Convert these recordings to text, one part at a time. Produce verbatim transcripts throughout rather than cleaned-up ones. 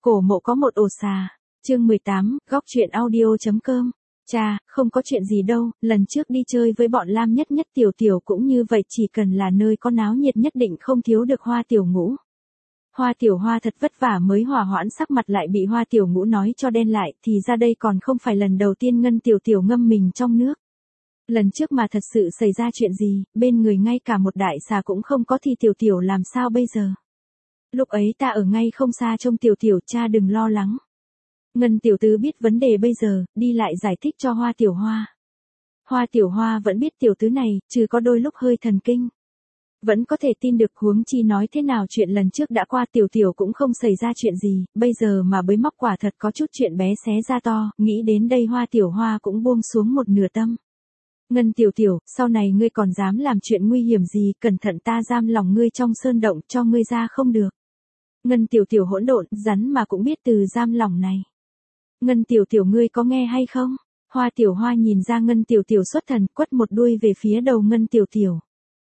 Cổ mộ có một ổ xà. Chương mười tám, góc truyện audio.com. Chà, không có chuyện gì đâu, lần trước đi chơi với bọn Lam Nhất Nhất Tiểu Tiểu cũng như vậy, chỉ cần là nơi có náo nhiệt nhất định không thiếu được Hoa Tiểu Ngũ. Hoa Tiểu Hoa thật vất vả mới hòa hoãn sắc mặt, lại bị Hoa Tiểu Ngũ nói cho đen lại, thì ra đây còn không phải lần đầu tiên Ngân Tiểu Tiểu ngâm mình trong nước. Lần trước mà thật sự xảy ra chuyện gì, bên người ngay cả một đại xà cũng không có thì Tiểu Tiểu làm sao bây giờ? Lúc ấy ta ở ngay không xa trông Tiểu Tiểu, cha đừng lo lắng. Ngân tiểu tứ biết vấn đề bây giờ, đi lại giải thích cho Hoa Tiểu Hoa. Hoa Tiểu Hoa vẫn biết tiểu tứ này, trừ có đôi lúc hơi thần kinh. Vẫn có thể tin được, huống chi nói thế nào chuyện lần trước đã qua, Tiểu Tiểu cũng không xảy ra chuyện gì, bây giờ mà bới móc quả thật có chút chuyện bé xé ra to, nghĩ đến đây Hoa Tiểu Hoa cũng buông xuống một nửa tâm. Ngân Tiểu Tiểu, sau này ngươi còn dám làm chuyện nguy hiểm gì, cẩn thận ta giam lòng ngươi trong sơn động, cho ngươi ra không được. Ngân Tiểu Tiểu hỗn độn, rắn mà cũng biết từ giam lòng này. Ngân Tiểu Tiểu ngươi có nghe hay không? Hoa Tiểu Hoa nhìn ra Ngân Tiểu Tiểu xuất thần, quất một đuôi về phía đầu Ngân Tiểu Tiểu.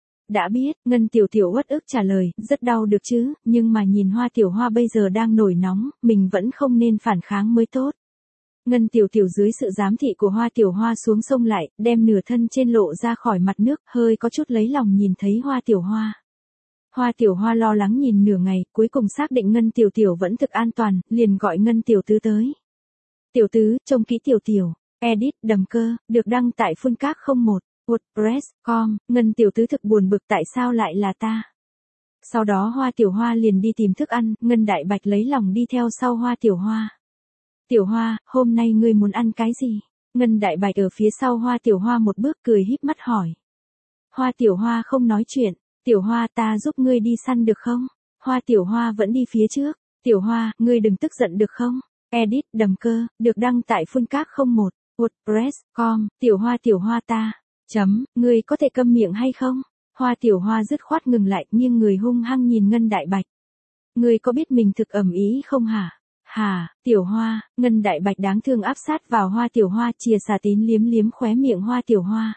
Đã biết, Ngân Tiểu Tiểu uất ức trả lời, rất đau được chứ, nhưng mà nhìn Hoa Tiểu Hoa bây giờ đang nổi nóng, mình vẫn không nên phản kháng mới tốt. Ngân Tiểu Tiểu dưới sự giám thị của Hoa Tiểu Hoa xuống sông lại, đem nửa thân trên lộ ra khỏi mặt nước, hơi có chút lấy lòng nhìn thấy Hoa Tiểu Hoa. Hoa Tiểu Hoa lo lắng nhìn nửa ngày, cuối cùng xác định Ngân Tiểu Tiểu vẫn thực an toàn, liền gọi Ngân Tiểu Tứ tới. Tiểu Tứ, trông kỹ Tiểu Tiểu. Edit, Đầm Cơ, được đăng tại phun các không một, WordPress chấm com. Ngân Tiểu Tứ thực buồn bực, tại sao lại là ta? Sau đó Hoa Tiểu Hoa liền đi tìm thức ăn, Ngân Đại Bạch lấy lòng đi theo sau Hoa Tiểu Hoa. Tiểu Hoa, hôm nay ngươi muốn ăn cái gì? Ngân Đại Bạch ở phía sau Hoa Tiểu Hoa một bước cười híp mắt hỏi. Hoa Tiểu Hoa không nói chuyện. Tiểu Hoa, ta giúp ngươi đi săn được không? Hoa Tiểu Hoa vẫn đi phía trước. Tiểu Hoa, ngươi đừng tức giận được không? Edit, Đầm Cơ, được đăng tại phun các không một, WordPress chấm com. Tiểu Hoa Tiểu Hoa ta, chấm, ngươi có thể câm miệng hay không? Hoa Tiểu Hoa dứt khoát ngừng lại, nhưng người hung hăng nhìn Ngân Đại Bạch. Ngươi có biết mình thực ầm ý không hả? Hả, Tiểu Hoa, Ngân Đại Bạch đáng thương áp sát vào Hoa Tiểu Hoa, chìa xà tín liếm liếm khóe miệng Hoa Tiểu Hoa.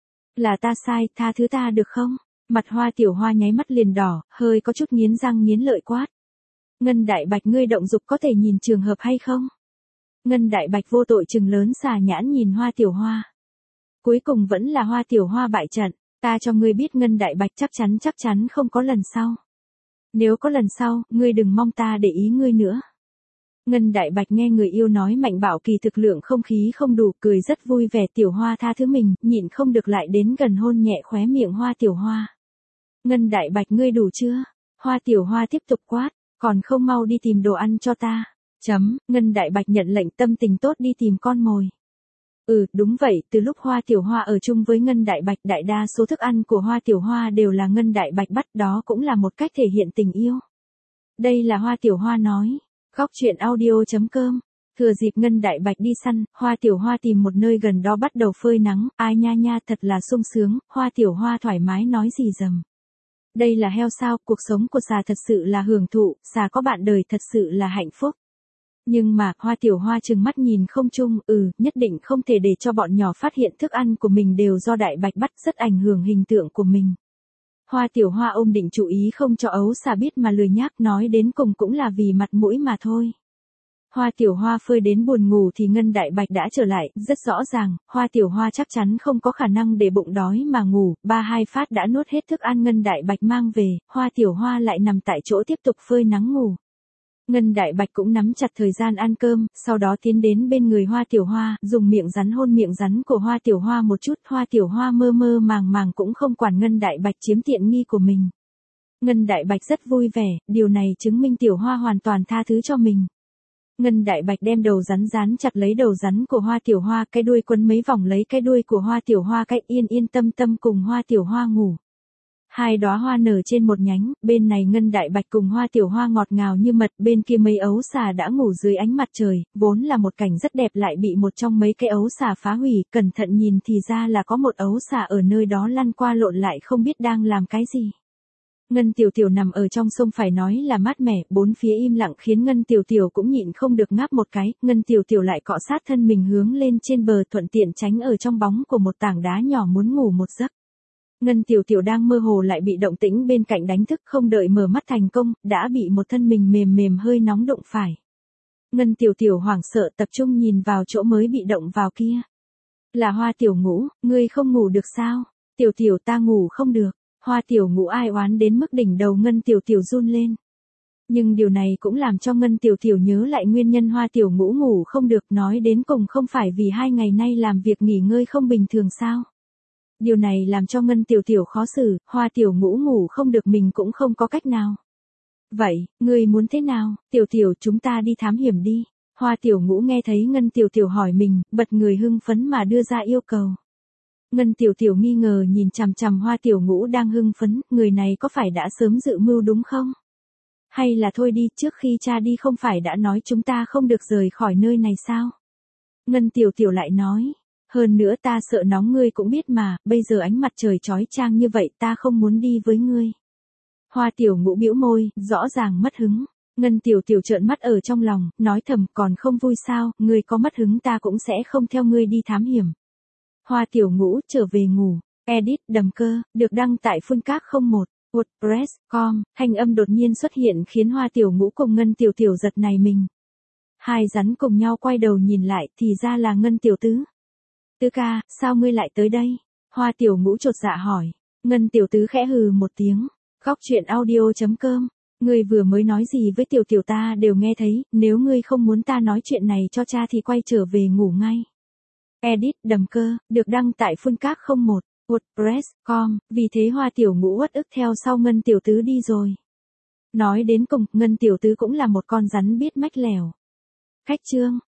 Là ta sai, tha thứ ta được không? Mặt Hoa Tiểu Hoa nháy mắt liền đỏ, hơi có chút nghiến răng nghiến lợi quát. Ngân Đại Bạch, ngươi động dục có thể nhìn trường hợp hay không? Ngân Đại Bạch vô tội trừng lớn xà nhãn nhìn Hoa Tiểu Hoa. Cuối cùng vẫn là Hoa Tiểu Hoa bại trận, ta cho ngươi biết Ngân Đại Bạch, chắc chắn chắc chắn không có lần sau. Nếu có lần sau, ngươi đừng mong ta để ý ngươi nữa. Ngân Đại Bạch nghe người yêu nói mạnh bạo kỳ thực lượng không khí không đủ, cười rất vui vẻ. Tiểu Hoa tha thứ mình, nhịn không được lại đến gần hôn nhẹ khóe miệng Hoa Tiểu Hoa. Ngân Đại Bạch, ngươi đủ chưa? Hoa Tiểu Hoa tiếp tục quát, còn không mau đi tìm đồ ăn cho ta. Chấm, Ngân Đại Bạch nhận lệnh, tâm tình tốt đi tìm con mồi. Ừ, đúng vậy, từ lúc Hoa Tiểu Hoa ở chung với Ngân Đại Bạch, đại đa số thức ăn của Hoa Tiểu Hoa đều là Ngân Đại Bạch bắt, đó cũng là một cách thể hiện tình yêu. Đây là Hoa Tiểu Hoa nói. Góc truyện audio.com. Thừa dịp Ngân Đại Bạch đi săn, Hoa Tiểu Hoa tìm một nơi gần đó bắt đầu phơi nắng, ai nha nha thật là sung sướng, Hoa Tiểu Hoa thoải mái nói gì dầm. Đây là heo sao, cuộc sống của xà thật sự là hưởng thụ, xà có bạn đời thật sự là hạnh phúc. Nhưng mà, Hoa Tiểu Hoa trừng mắt nhìn không trung, ừ, nhất định không thể để cho bọn nhỏ phát hiện thức ăn của mình đều do Đại Bạch bắt, rất ảnh hưởng hình tượng của mình. Hoa Tiểu Hoa ôm định chủ ý không cho ấu xà biết mà lười nhác, nói đến cùng cũng là vì mặt mũi mà thôi. Hoa Tiểu Hoa phơi đến buồn ngủ thì Ngân Đại Bạch đã trở lại, rất rõ ràng, Hoa Tiểu Hoa chắc chắn không có khả năng để bụng đói mà ngủ, ba hai phát đã nuốt hết thức ăn Ngân Đại Bạch mang về, Hoa Tiểu Hoa lại nằm tại chỗ tiếp tục phơi nắng ngủ. Ngân Đại Bạch cũng nắm chặt thời gian ăn cơm, sau đó tiến đến bên người Hoa Tiểu Hoa, dùng miệng rắn hôn miệng rắn của Hoa Tiểu Hoa một chút, Hoa Tiểu Hoa mơ mơ màng màng cũng không quản Ngân Đại Bạch chiếm tiện nghi của mình. Ngân Đại Bạch rất vui vẻ, điều này chứng minh Tiểu Hoa hoàn toàn tha thứ cho mình. Ngân Đại Bạch đem đầu rắn dán chặt lấy đầu rắn của Hoa Tiểu Hoa, cái đuôi quấn mấy vòng lấy cái đuôi của Hoa Tiểu Hoa, cách yên yên tâm tâm cùng Hoa Tiểu Hoa ngủ. Hai đóa hoa nở trên một nhánh, bên này Ngân Đại Bạch cùng Hoa Tiểu Hoa ngọt ngào như mật, bên kia mấy ấu xà đã ngủ dưới ánh mặt trời, vốn là một cảnh rất đẹp lại bị một trong mấy cái ấu xà phá hủy, cẩn thận nhìn thì ra là có một ấu xà ở nơi đó lăn qua lộn lại không biết đang làm cái gì. Ngân Tiểu Tiểu nằm ở trong sông phải nói là mát mẻ, bốn phía im lặng khiến Ngân Tiểu Tiểu cũng nhịn không được ngáp một cái, Ngân Tiểu Tiểu lại cọ sát thân mình hướng lên trên bờ thuận tiện tránh ở trong bóng của một tảng đá nhỏ muốn ngủ một giấc. Ngân Tiểu Tiểu đang mơ hồ lại bị động tĩnh bên cạnh đánh thức, không đợi mở mắt thành công, đã bị một thân mình mềm mềm hơi nóng đụng phải. Ngân Tiểu Tiểu hoảng sợ tập trung nhìn vào chỗ mới bị động vào kia. Là Hoa Tiểu Ngũ, ngươi không ngủ được sao? Tiểu Tiểu ta ngủ không được. Hoa Tiểu Ngũ ai oán đến mức đỉnh đầu Ngân Tiểu Tiểu run lên. Nhưng điều này cũng làm cho Ngân Tiểu Tiểu nhớ lại nguyên nhân Hoa Tiểu Ngũ ngủ không được, nói đến cùng không phải vì hai ngày nay làm việc nghỉ ngơi không bình thường sao? Điều này làm cho Ngân Tiểu Tiểu khó xử, Hoa Tiểu Ngũ ngủ không được mình cũng không có cách nào. Vậy, ngươi muốn thế nào? Tiểu Tiểu chúng ta đi thám hiểm đi. Hoa Tiểu Ngũ nghe thấy Ngân Tiểu Tiểu hỏi mình, bật người hưng phấn mà đưa ra yêu cầu. Ngân Tiểu Tiểu nghi ngờ nhìn chằm chằm Hoa Tiểu Ngũ đang hưng phấn, người này có phải đã sớm dự mưu đúng không? Hay là thôi đi, trước khi cha đi không phải đã nói chúng ta không được rời khỏi nơi này sao? Ngân Tiểu Tiểu lại nói, hơn nữa ta sợ nóng ngươi cũng biết mà, bây giờ ánh mặt trời chói chang như vậy ta không muốn đi với ngươi. Hoa Tiểu Ngũ bĩu môi, rõ ràng mất hứng. Ngân Tiểu Tiểu trợn mắt ở trong lòng, nói thầm còn không vui sao, ngươi có mất hứng ta cũng sẽ không theo ngươi đi thám hiểm. Hoa Tiểu Ngũ trở về ngủ. Edit Đầm Cơ, được đăng tại Phun Các không một, WordPress chấm com, thanh âm đột nhiên xuất hiện khiến Hoa Tiểu Ngũ cùng Ngân Tiểu Tiểu giật nảy mình. Hai rắn cùng nhau quay đầu nhìn lại thì ra là Ngân Tiểu Tứ. Tứ ca, sao ngươi lại tới đây? Hoa Tiểu Ngũ chột dạ hỏi. Ngân Tiểu Tứ khẽ hừ một tiếng. Góc truyện audio chấm com. Ngươi vừa mới nói gì với Tiểu Tiểu ta đều nghe thấy, nếu ngươi không muốn ta nói chuyện này cho cha thì quay trở về ngủ ngay. Edit Đầm Cơ, được đăng tại Phun Các không một, WordPress chấm com, vì thế Hoa Tiểu Ngũ uất ức theo sau Ngân Tiểu Tứ đi rồi. Nói đến cùng, Ngân Tiểu Tứ cũng là một con rắn biết mách lèo. Khách chương.